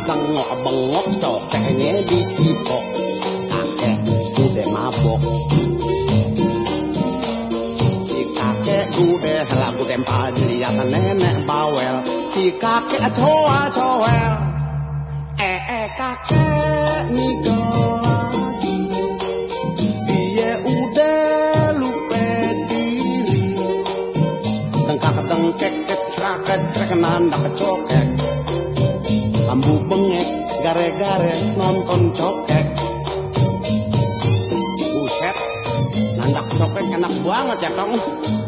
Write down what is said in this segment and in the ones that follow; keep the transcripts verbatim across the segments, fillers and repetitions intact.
sengok bengok cokeknya dicipok, kakek udah mabok. Si kakek udah lagu tempal dilihat nenek bawel, si kakek coa coel. Eh eh kakek nikah lagi, dia udah lupa diri. Dengkak dengkek kecrak kecrek nandak cokek, lambu bengek gare-gare nonton cokek. Buset, nandak cokek enak banget ya tong.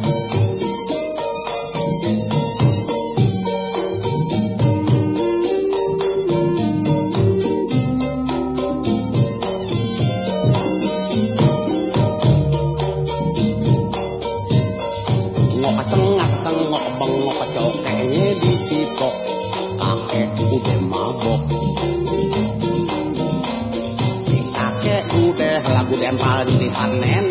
Ngok sengak sengok bengok cokeknya dicipok, kakek udah mabok. Si kakek udah lagu tempal dilihat nenek